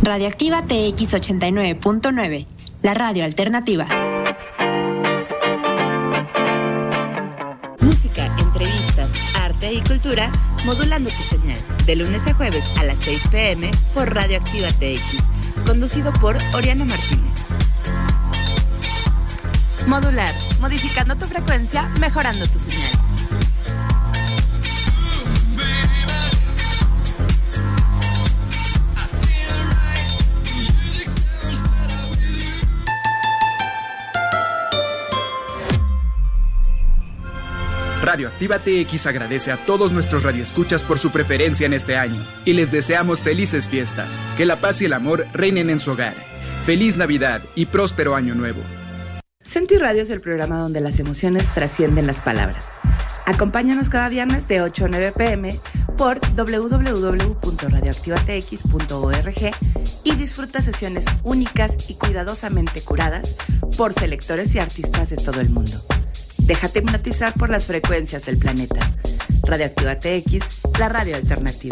Radioactiva TX 89.9, la radio alternativa. Música, entrevistas, arte y cultura, modulando tu señal. De lunes a jueves a las 6 p.m. por Radioactiva TX. Conducido por Oriana Martínez. Modular, modificando tu frecuencia, mejorando tu señal. Radioactiva TX agradece a todos nuestros radioescuchas por su preferencia en este año y les deseamos felices fiestas. Que la paz y el amor reinen en su hogar. Feliz Navidad y próspero Año Nuevo. Senti Radio es el programa donde las emociones trascienden las palabras. Acompáñanos cada viernes de 8 a 9 p.m. por www.radioactivatx.org y disfruta sesiones únicas y cuidadosamente curadas por selectores y artistas de todo el mundo. Déjate hipnotizar por las frecuencias del planeta. Radioactiva TX, la radio alternativa.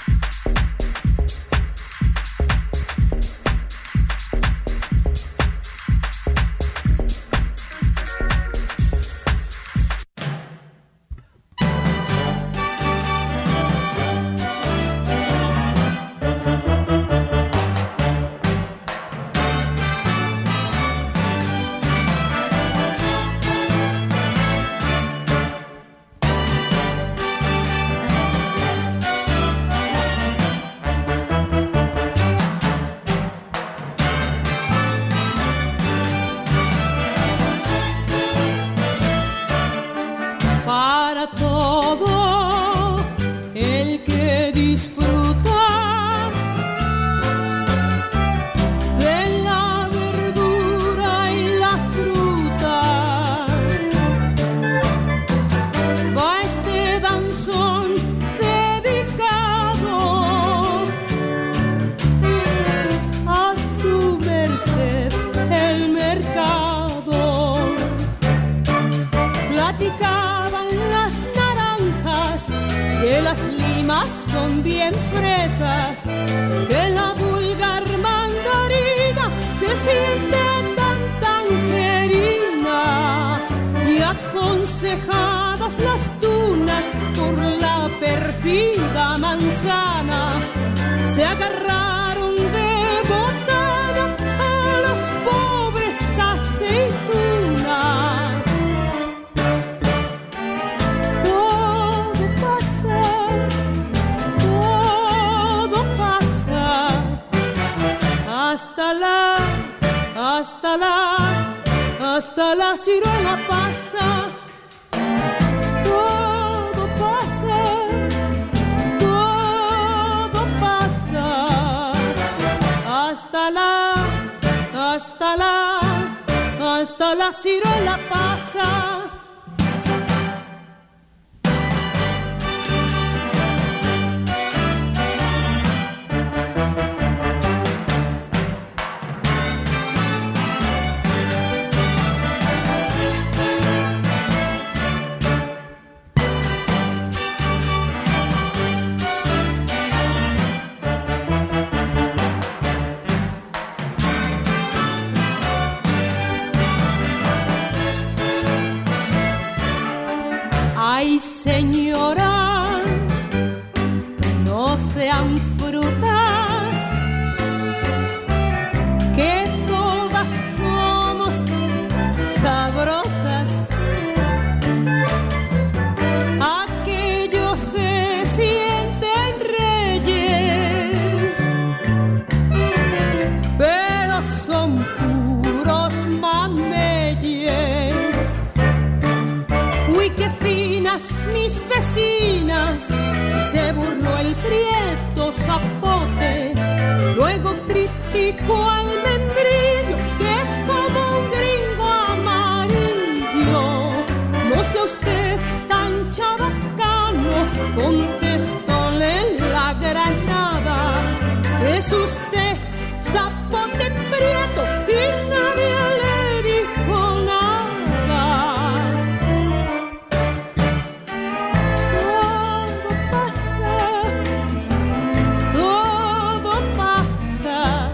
Hasta la ciruela pasa, todo pasa, hasta la ciruela pasa. Ay, señoras, no sean frutas, que todas somos sabrosas. Aquellos se sienten reyes, pero son puros mameyes. Uy, qué finas mis vecinas, se burló el prieto zapote. Luego criticó al membrillo, que es como un gringo amarillo. No sea usted tan chabacano, contestóle la granada. Es usted zapote prieto y nadie le dijo nada. Todo pasa,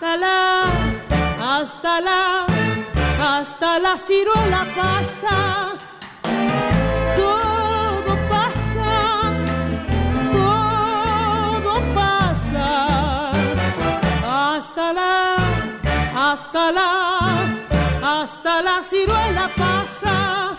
hasta la ciruela pasa. Todo pasa, hasta la ciruela pasa.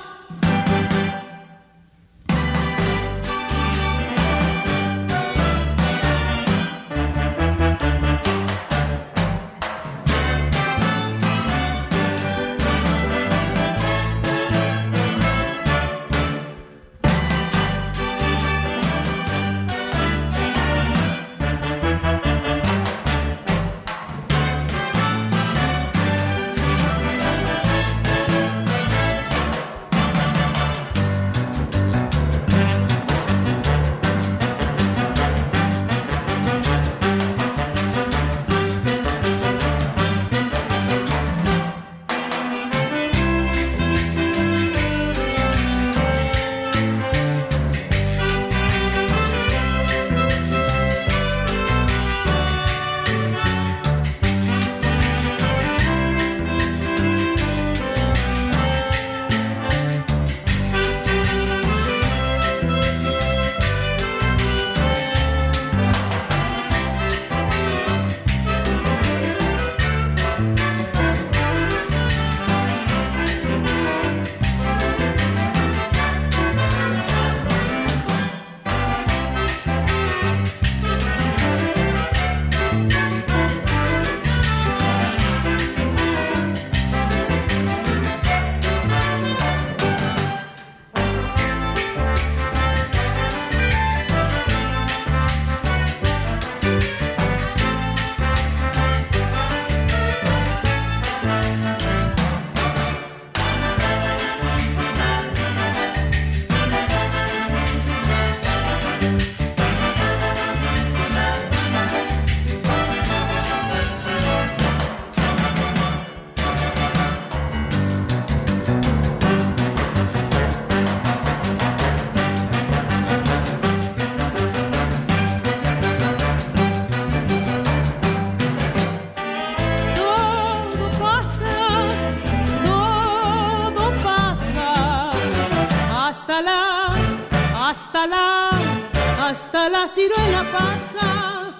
Hasta la ciruela pasa,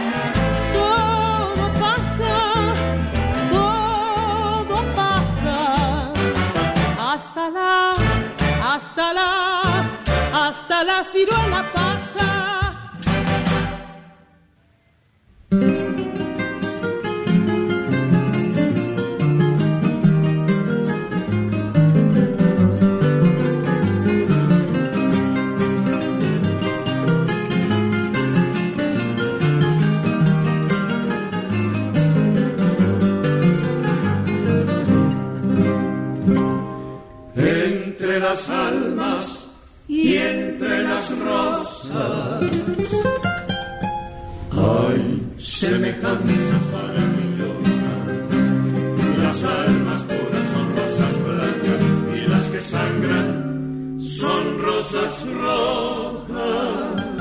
todo pasa, hasta la ciruela pasa. Entre las almas y entre las rosas hay semejanzas maravillosas. Las almas puras son rosas blancas y las que sangran son rosas rojas.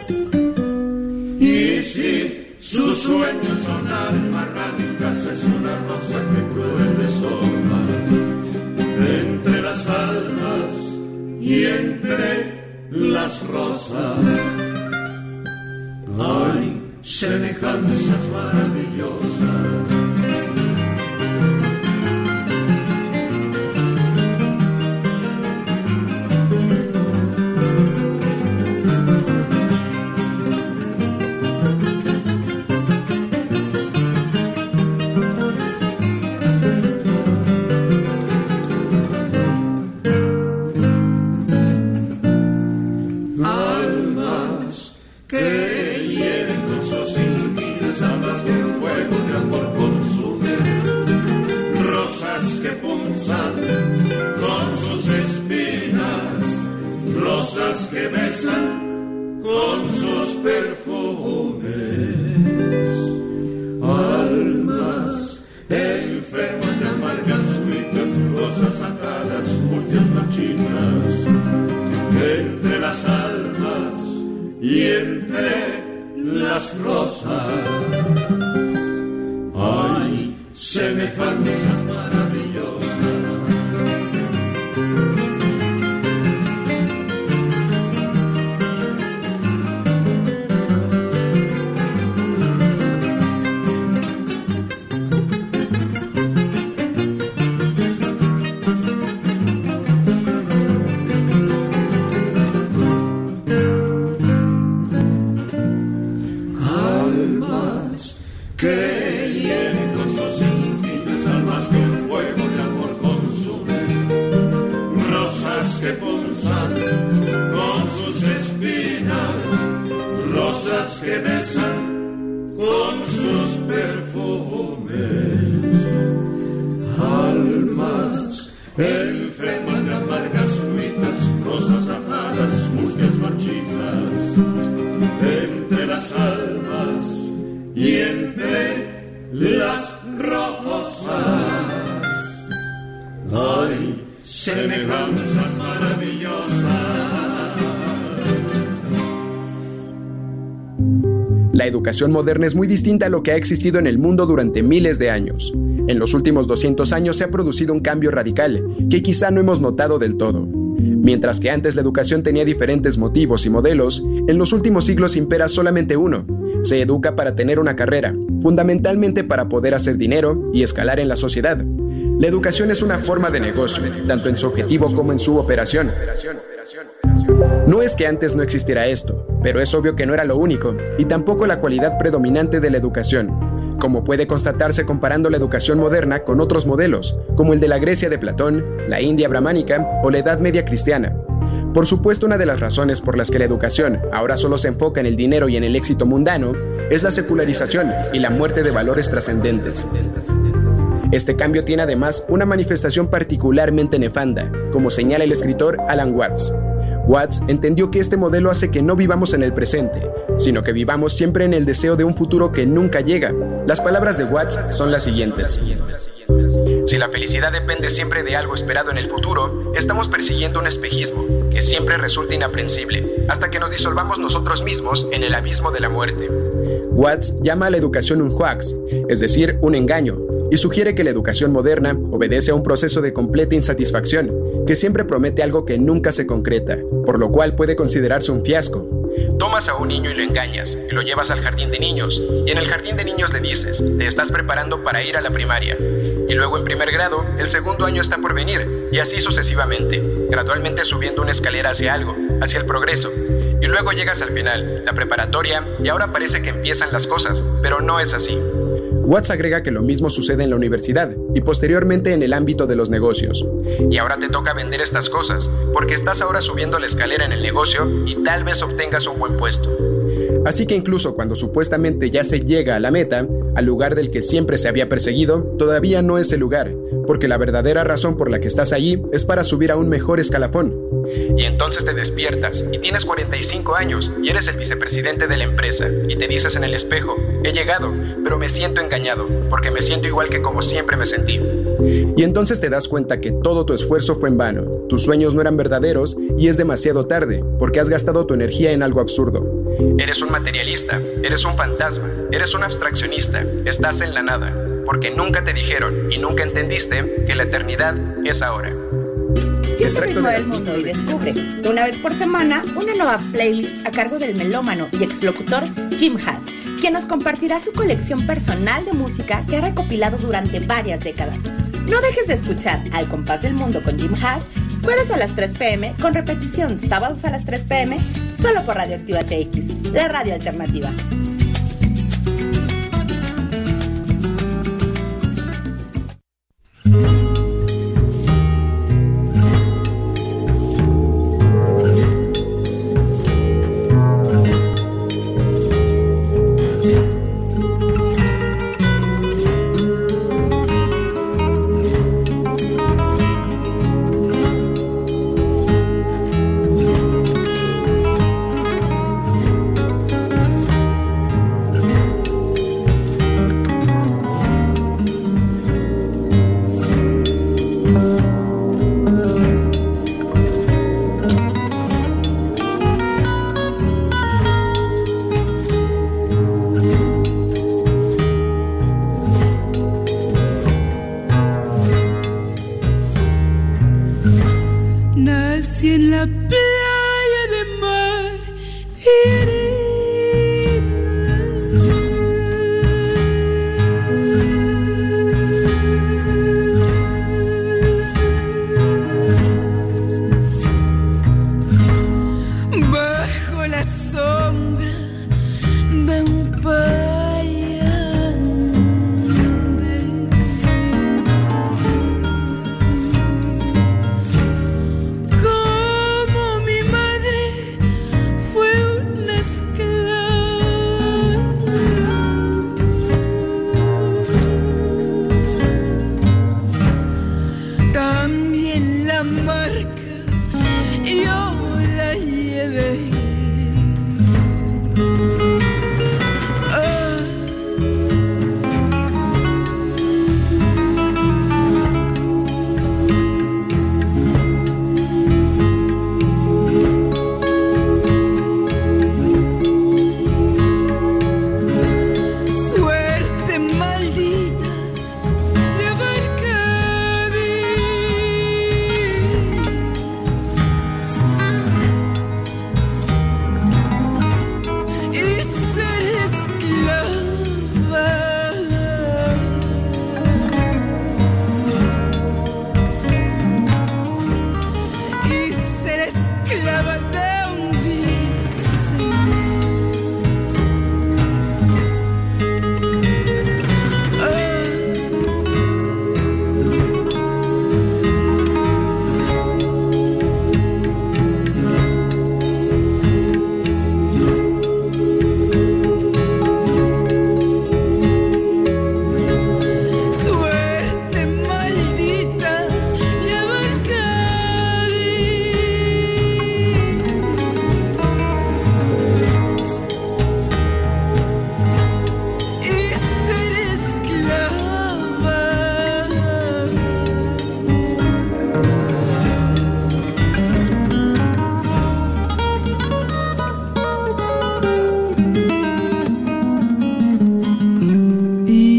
Y si sus sueños son almarrancas, es una rosa que cruel deshoja. Entre las almas y entre las rosas hay semejanzas maravillosas. Que besan con sus perfumes, almas enfermas de amargas suitas, rosas atadas, mustias marchitas. Entre las almas y entre las rosas hay semejanzas maravillosas. Que besan con sus perfumes, almas enfermas de amargas cuitas, rosas ajadas, mustias marchitas, entre las almas y entre las rosas. Hay semejanzas maravillosas. La educación moderna es muy distinta a lo que ha existido en el mundo durante miles de años. En los últimos 200 años se ha producido un cambio radical, que quizá no hemos notado del todo. Mientras que antes la educación tenía diferentes motivos y modelos, en los últimos siglos impera solamente uno. Se educa para tener una carrera, fundamentalmente para poder hacer dinero y escalar en la sociedad. La educación es una forma de negocio, tanto en su objetivo como en su operación. No es que antes no existiera esto, pero es obvio que no era lo único, y tampoco la cualidad predominante de la educación, como puede constatarse comparando la educación moderna con otros modelos, como el de la Grecia de Platón, la India brahmánica o la Edad Media cristiana. Por supuesto, una de las razones por las que la educación ahora solo se enfoca en el dinero y en el éxito mundano es la secularización y la muerte de valores trascendentes. Este cambio tiene además una manifestación particularmente nefanda, como señala el escritor Alan Watts. Watts entendió que este modelo hace que no vivamos en el presente, sino que vivamos siempre en el deseo de un futuro que nunca llega. Las palabras de Watts son las siguientes: si la felicidad depende siempre de algo esperado en el futuro, estamos persiguiendo un espejismo que siempre resulta inaprensible, hasta que nos disolvamos nosotros mismos en el abismo de la muerte. Watts llama a la educación un hoax, es decir, un engaño, y sugiere que la educación moderna obedece a un proceso de completa insatisfacción, que siempre promete algo que nunca se concreta, por lo cual puede considerarse un fiasco. Tomas a un niño y lo engañas, y lo llevas al jardín de niños, y en el jardín de niños le dices, te estás preparando para ir a la primaria. Y luego en primer grado, el segundo año está por venir, y así sucesivamente, gradualmente subiendo una escalera hacia algo, hacia el progreso. Y luego llegas al final, la preparatoria, y ahora parece que empiezan las cosas, pero no es así. Watts agrega que lo mismo sucede en la universidad y posteriormente en el ámbito de los negocios. Y ahora te toca vender estas cosas, porque estás ahora subiendo la escalera en el negocio y tal vez obtengas un buen puesto. Así que incluso cuando supuestamente ya se llega a la meta, al lugar del que siempre se había perseguido, todavía no es el lugar, porque la verdadera razón por la que estás allí es para subir a un mejor escalafón. Y entonces te despiertas y tienes 45 años y eres el vicepresidente de la empresa y te dices en el espejo, he llegado, pero me siento engañado, porque me siento igual que como siempre me sentí. Y entonces te das cuenta que todo tu esfuerzo fue en vano, tus sueños no eran verdaderos y es demasiado tarde, porque has gastado tu energía en algo absurdo. Eres un materialista, eres un fantasma, eres un abstraccionista, estás en la nada, porque nunca te dijeron y nunca entendiste que la eternidad es ahora. Siente el ritmo del mundo y descubre una vez por semana una nueva playlist a cargo del melómano y exlocutor Jim Haas, quien nos compartirá su colección personal de música que ha recopilado durante varias décadas. No dejes de escuchar Al Compás del Mundo con Jim Haas, jueves a las 3 p.m, con repetición sábados a las 3 p.m, solo por Radioactiva TX, la radio alternativa.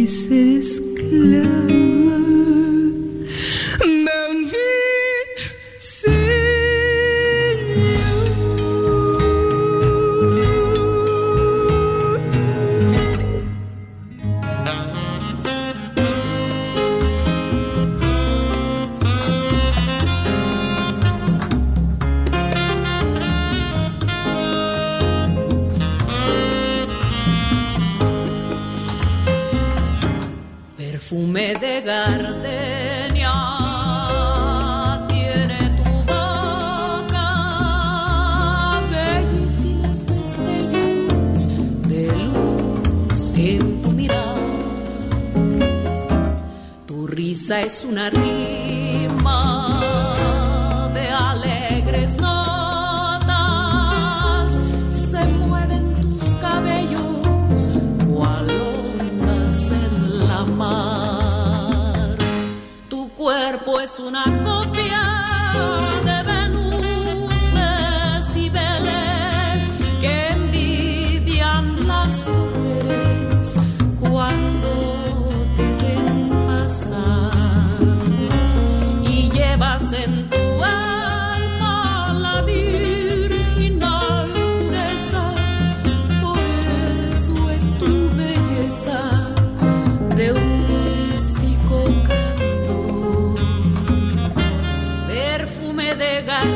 de ser esclava. Perfume de gardenia tiene tu boca, bellísimos destellos de luz en tu mirar. Tu risa es una rima de alegres notas, se mueven tus cabellos cual ondas en la mar. Tu cuerpo es una copia de Venus, de Cibeles, que envidian las mujeres cuando te ven pasar. Y llevas en tu alma la virginal pureza, por eso es tu belleza de un místico canto. Perfume de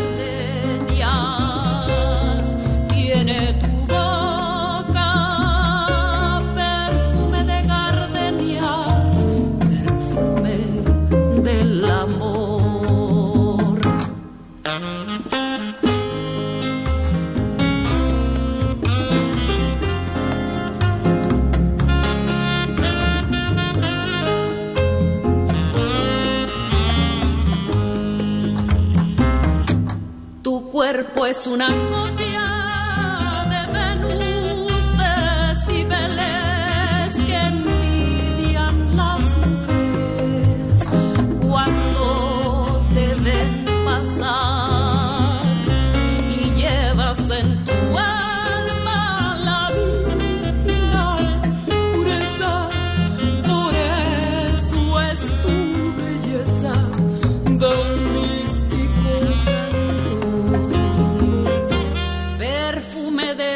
gardenias tiene tu boca, perfume de gardenias, perfume del amor. Tu cuerpo es una copia de Venus, de Cibeles, que envidian las mujeres cuando te ven pasar. Y llevas en tu alma la virginal pureza, por eso es tu belleza de un místico canto. Perfume de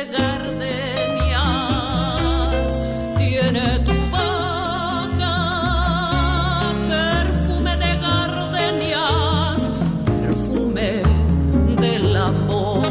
gardenias tiene tu boca, perfume de gardenias, perfume del amor.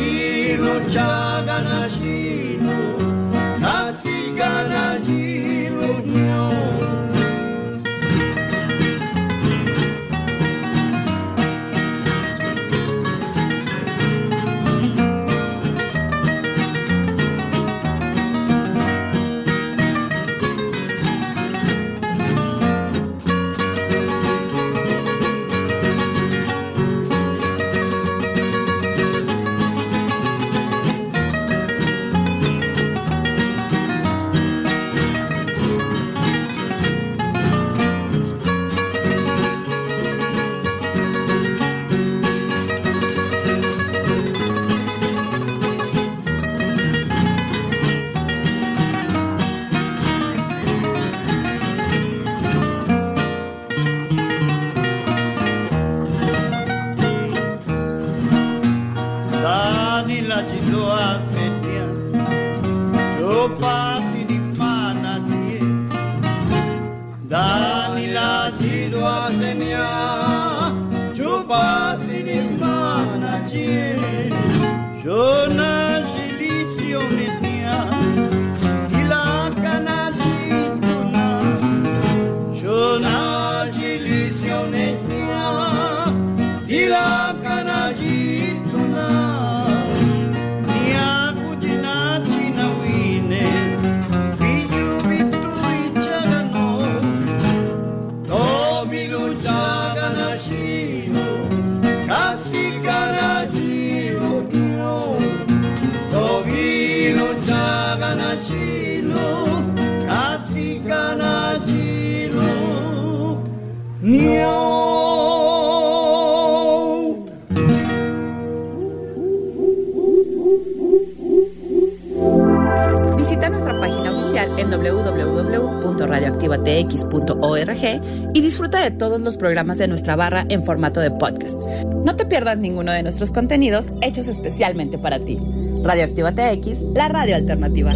Chaganashino, Nasiganajino. Visita nuestra página oficial en www.radioactivatx.org y disfruta de todos los programas de nuestra barra en formato de podcast. No te pierdas ninguno de nuestros contenidos hechos especialmente para ti. Radioactiva TX, la radio alternativa.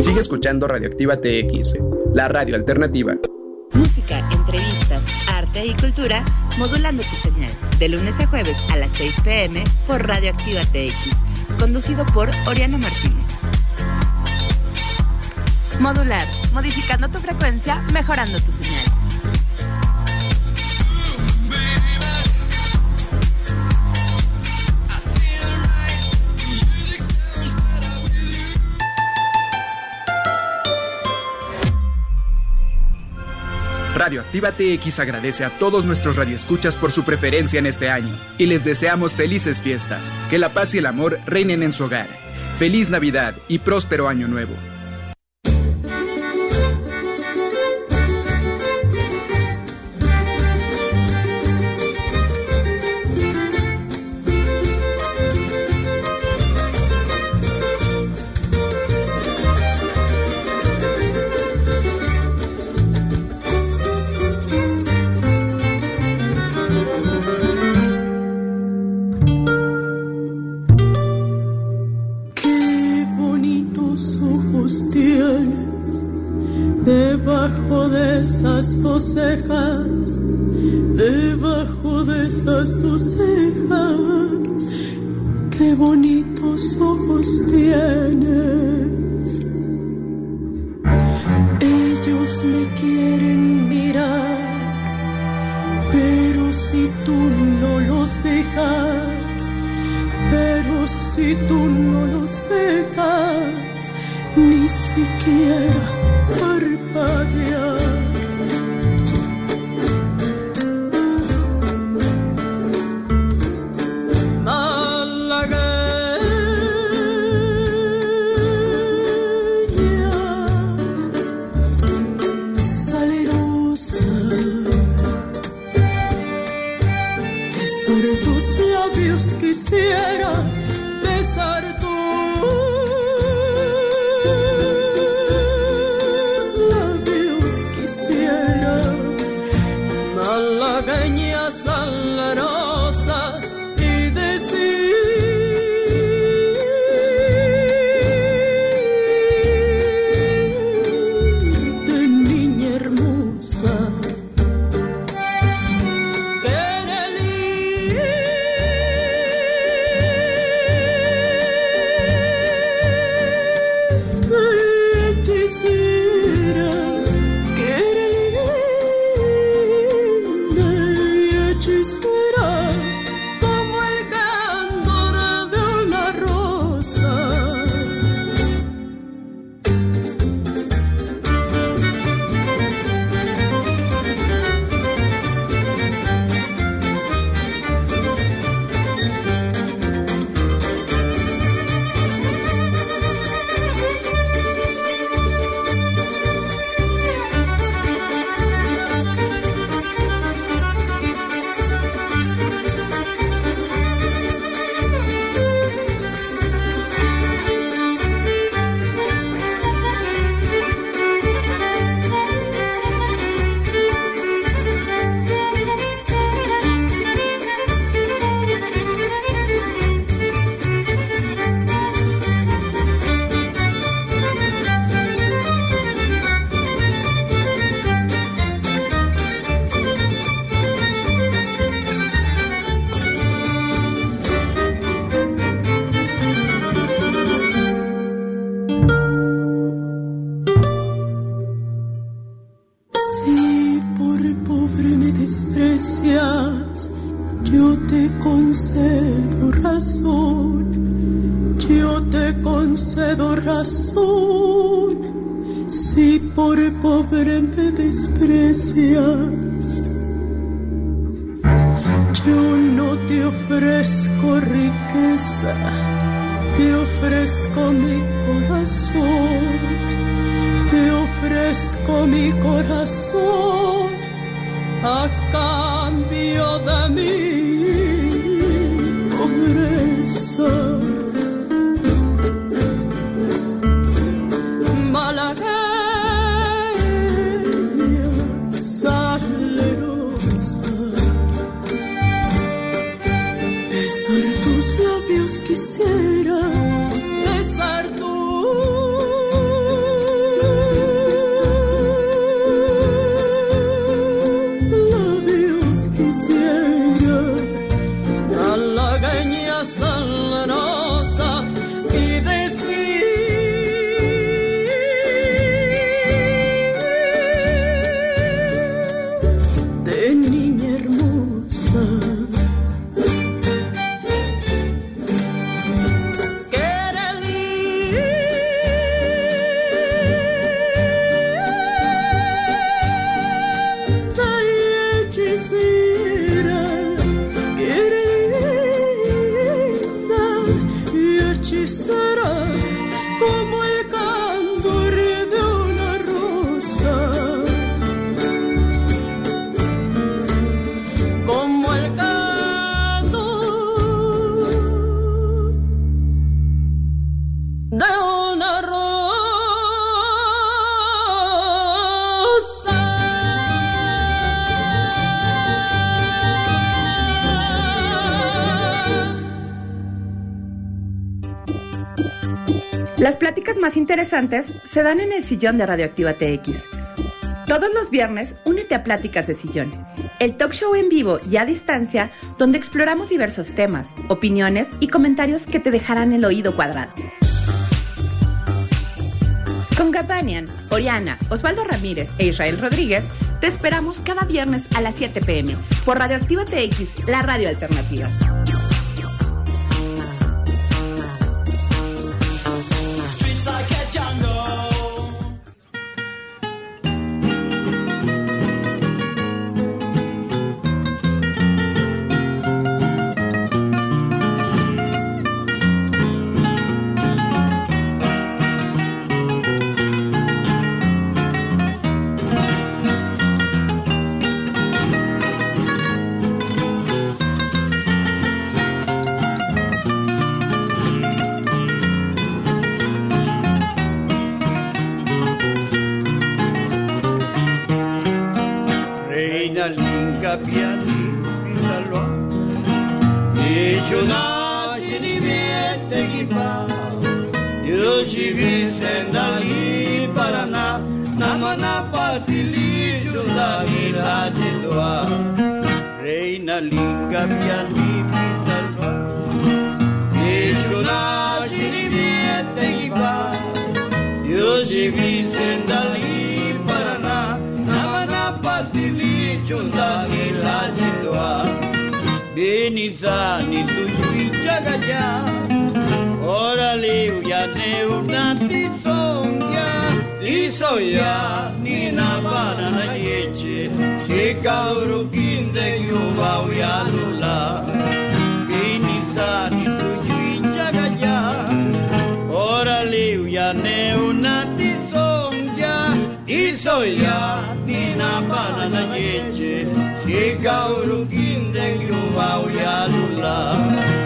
Sigue escuchando Radioactiva TX, la radio alternativa. Música, entrevistas, arte y cultura, modulando tu señal. De lunes a jueves a las 6 p.m. por Radioactiva TX. Conducido por Oriana Martínez. Modular, modificando tu frecuencia, mejorando tu señal. Radioactiva TX agradece a todos nuestros radioescuchas por su preferencia en este año y les deseamos felices fiestas, que la paz y el amor reinen en su hogar. Feliz Navidad y próspero Año Nuevo. Debajo de esas dos cejas, debajo de esas dos cejas, qué bonitos ojos tienes. Ellos me quieren mirar, pero si tú no los dejas, pero si tú no los dejas, ni siquiera parpadear. Malagueña, salerosa, besar tus labios quisiera, besar tus malagueña salerosa y decirte, niña hermosa, que eres hechicera, que eres hechicera como el candor de una rosa. Si por pobre me desprecias, yo te concedo razón, yo te concedo razón. Si por pobre me desprecias, yo no te ofrezco riqueza, te ofrezco mi corazón. Te ofrezco mi corazón a cambio de mi pobreza. Malagueña salerosa, besar tus labios quisiera, besar tus Las pláticas más interesantes se dan en el sillón de Radioactiva TX. Todos los viernes, únete a Pláticas de Sillón, el talk show en vivo y a distancia donde exploramos diversos temas, opiniones y comentarios que te dejarán el oído cuadrado. Con Gabanian, Oriana, Osvaldo Ramírez e Israel Rodríguez, te esperamos cada viernes a las 7 p.m. por Radioactiva TX, la radio alternativa. Reina linga piani pisalva, Yeshona shirimiete giba, Yoshi sendali Paraná, Namana patili chundani la jitwa, Benizani tuju jagaya, Orale uyane unati songa, Isoya nina banana yeche, Shikauru kinde yuva uyalula, Benizani tuju jagaya, Orale uyane unati songa, Isoya nina banana yeche, Shikauru kinde yuva uyalula.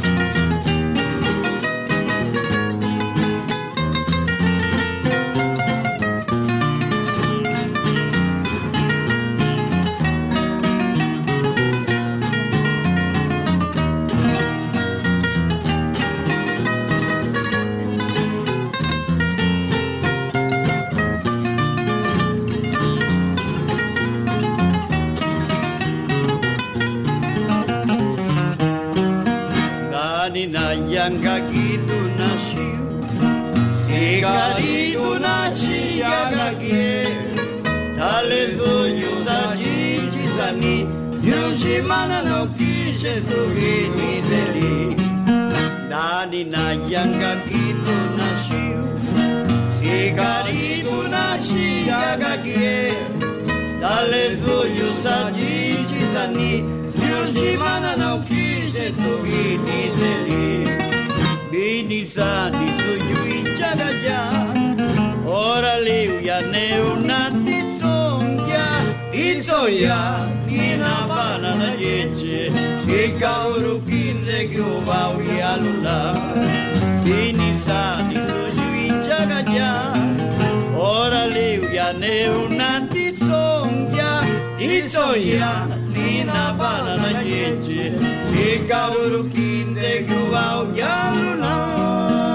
Yanga gitu nashiu, Sikaritu nashi yagake, Tale doyu saji chisani, Yushimana no kishe tuhini deli. Dani na yanga gitu nashiu, Sikaritu nashi yagake, Tale doyu saji chisani, Yushimana no kishe tuhini deli. Benizani tuju jagaya, Orale uyane unati songa, Isoya nina banana yeche, Shikauru kinde gyuva uyalula. Benizani tuju jagaya, Orale uyane unati songa, Isoya nina banana yeche, Shikauru kinde gyuva uyalula.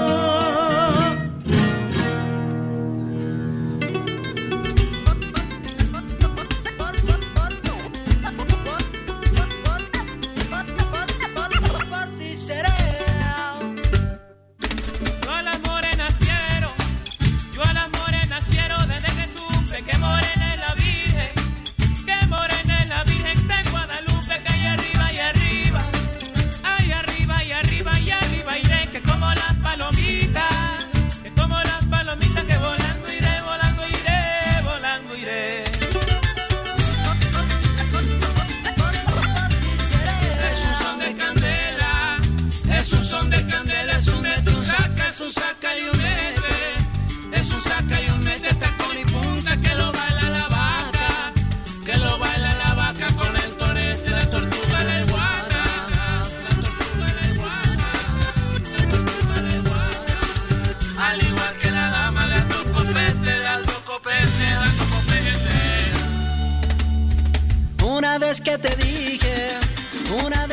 Una vez que te dije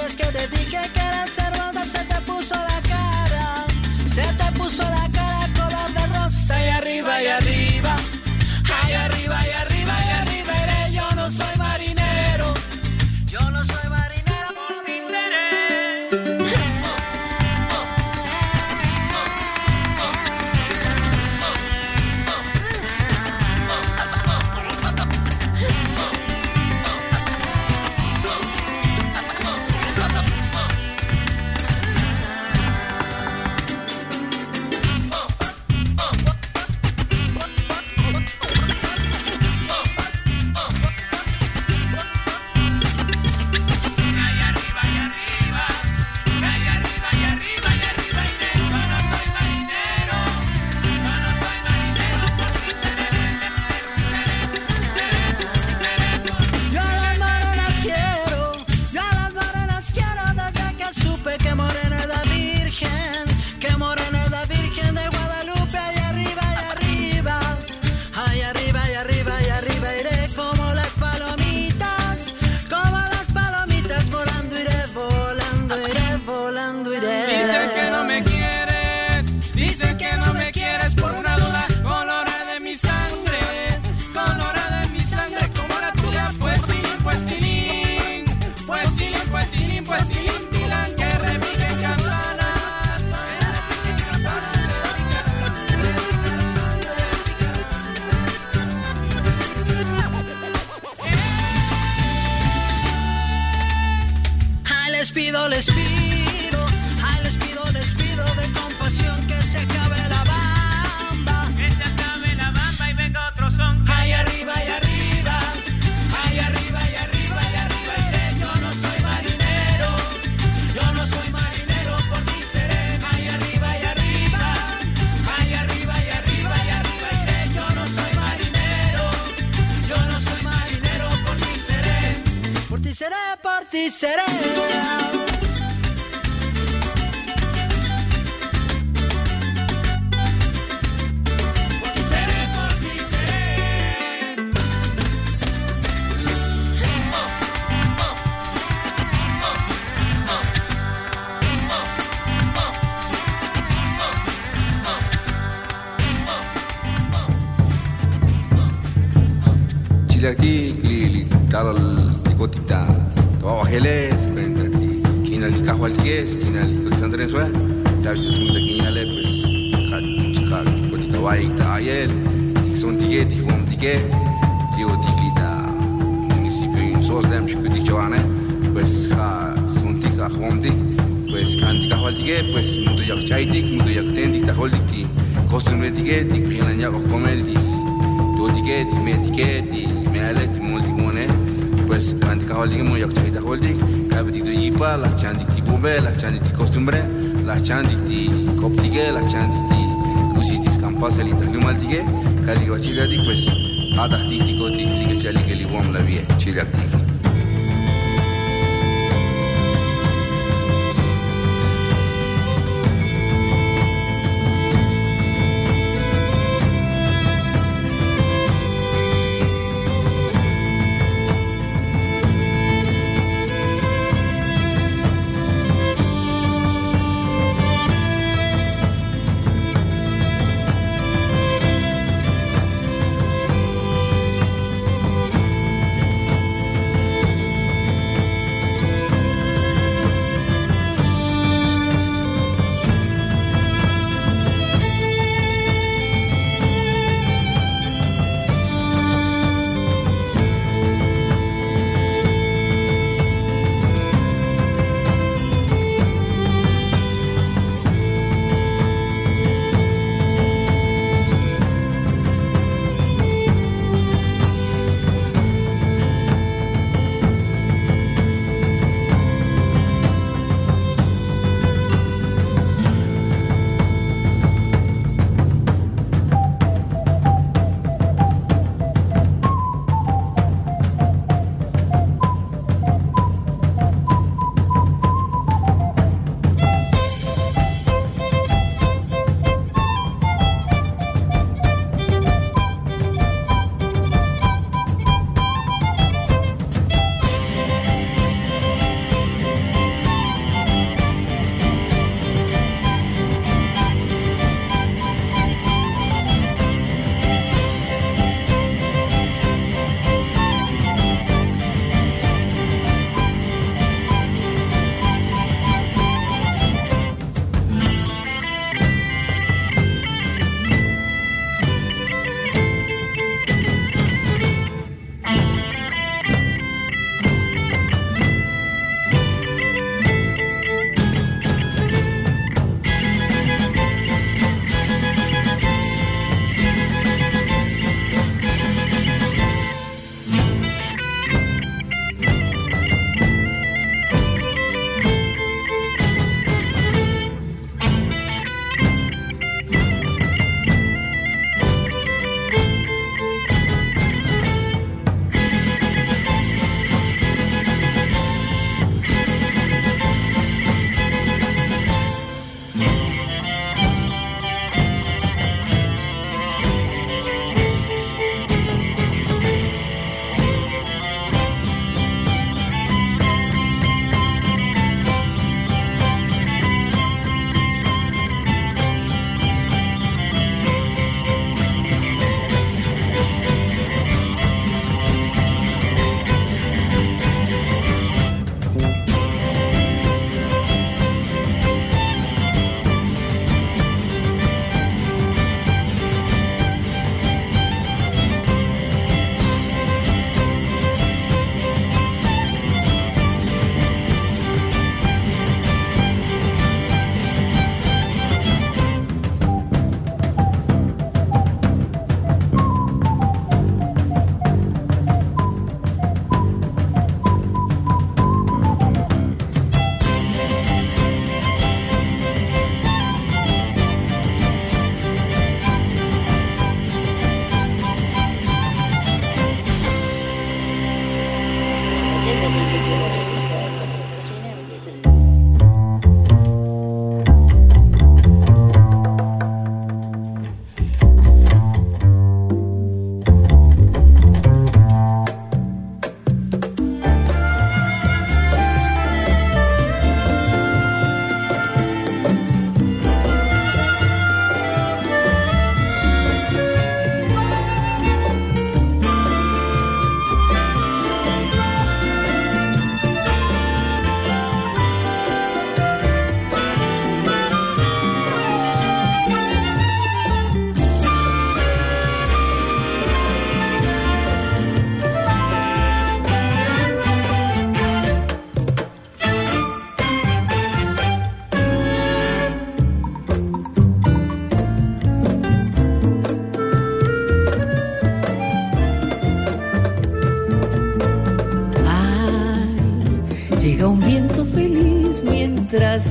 que eran cerveza, se te puso la cara pido, les pido, ay, les pido de compasión que se acabe la bamba. Que se acabe la bamba y venga otro son. Ay, arriba y arriba, ay, arriba y arriba y arriba iré. Yo no soy marinero, yo no soy marinero, por ti seré. Ay, arriba y arriba, ay, arriba y arriba y arriba iré. Yo no soy marinero, yo no soy marinero, por ti seré. Por ti seré, por ti seré. Chilacti, li tal ticotita, todo geles, pentati, quina li cajualties, quina li Sandren Sue, David Sunda quinale, pues, tica guaita ayer, son tique, ticom tique, ligo ticlita, municipio en Sosdem, chicuti chavane, pues, son tica juomti, pues, canti cajualtique, pues, mundo yak chaitik, mundo yak tendik, taholdik, costumbre tique, tic, finan yak comel, tique, me tique, me aleti multimone, pues canti caholdik, muy yak chaita holdik, cabetito yipa, la chandik ti bombe, la chandik ti costumbre, la chandik ti coptique, la chandik ti cusitis campaselita lumaltique, caligo chilatik, pues, adactico, tic, liga chalik, li bom la vie, chilatik.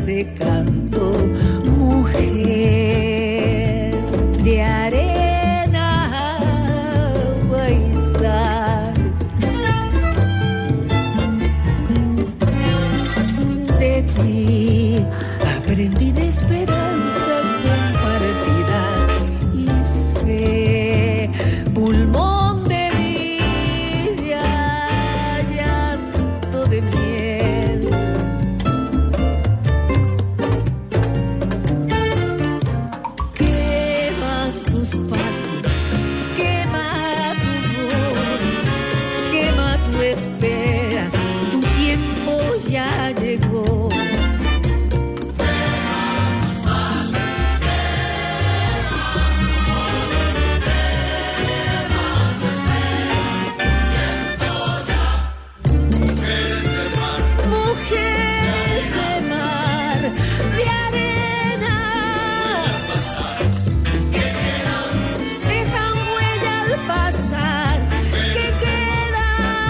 este canto, mujer de arena, agua y sal. De ti aprendí de esperanzas compartidas y fe, pulmón de vida, llanto de miel. Quema tus pasos, quema tu voz, quema tu espera, tu tiempo ya llegó. Mujeres de mar, de arena, dejan huella al pasar, que queda.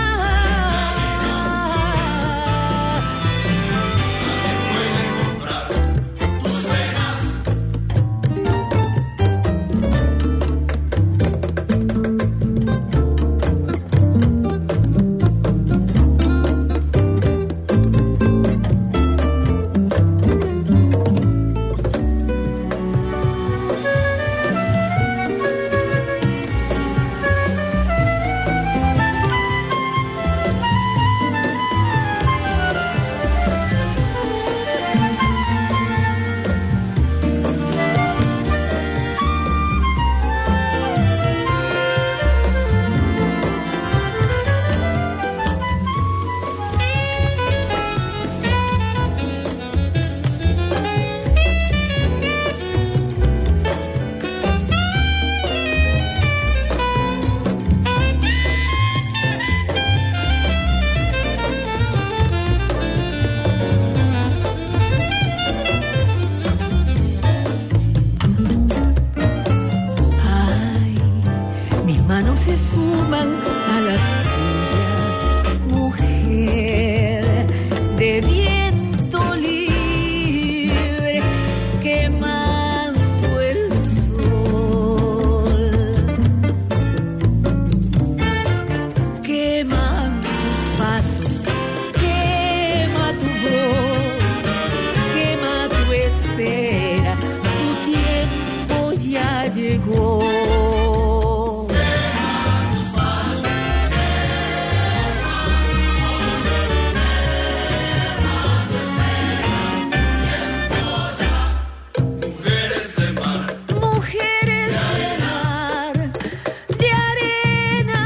Ay, mis manos se suman a las tuyas, mujer de viento libre, quemando el sol. Quema tus pasos, quema tu voz, quema tu espera, tu tiempo ya llegó. Mujeres de mar, de arena,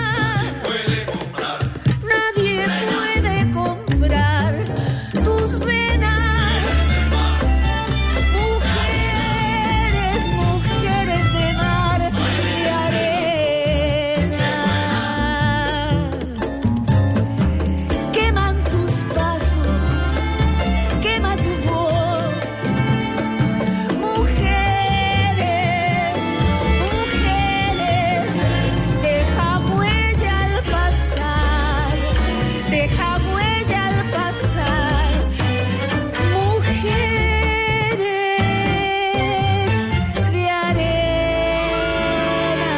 nadie puede comprar tus venas. Mujeres, mujeres de mar, de arena, queman tus pasos, quema tu voz. Mujeres, mujeres, deja huella al pasar, deja huella al pasar. Mujeres de arena.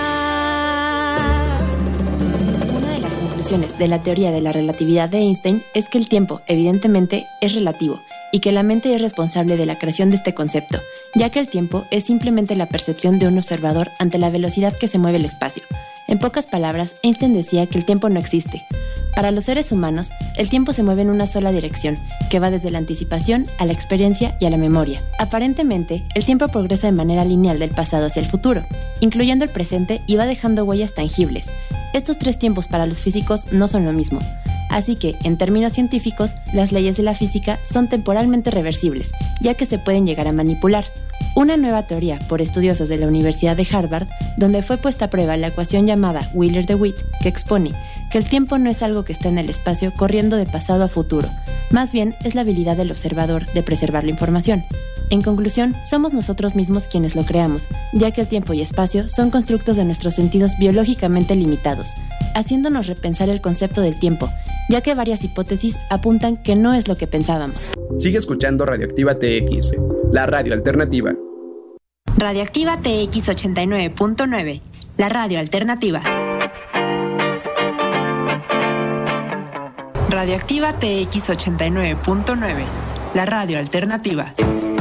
Una de las conclusiones de la teoría de la relatividad de Einstein es que el tiempo, evidentemente, es relativo y que la mente es responsable de la creación de este concepto, ya que el tiempo es simplemente la percepción de un observador ante la velocidad que se mueve el espacio. En pocas palabras, Einstein decía que el tiempo no existe. Para los seres humanos, el tiempo se mueve en una sola dirección, que va desde la anticipación a la experiencia y a la memoria. Aparentemente, el tiempo progresa de manera lineal del pasado hacia el futuro, incluyendo el presente, y va dejando huellas tangibles. Estos tres tiempos para los físicos no son lo mismo. Así que, en términos científicos, las leyes de la física son temporalmente reversibles, ya que se pueden llegar a manipular. Una nueva teoría por estudiosos de la Universidad de Harvard, donde fue puesta a prueba la ecuación llamada Wheeler-DeWitt, que expone que el tiempo no es algo que está en el espacio corriendo de pasado a futuro, más bien es la habilidad del observador de preservar la información. En conclusión, somos nosotros mismos quienes lo creamos, ya que el tiempo y espacio son constructos de nuestros sentidos biológicamente limitados, haciéndonos repensar el concepto del tiempo, ya que varias hipótesis apuntan que no es lo que pensábamos. Sigue escuchando Radioactiva TX, la radio alternativa. Radioactiva TX 89.9, la radio alternativa. Radioactiva TX 89.9, la radio alternativa.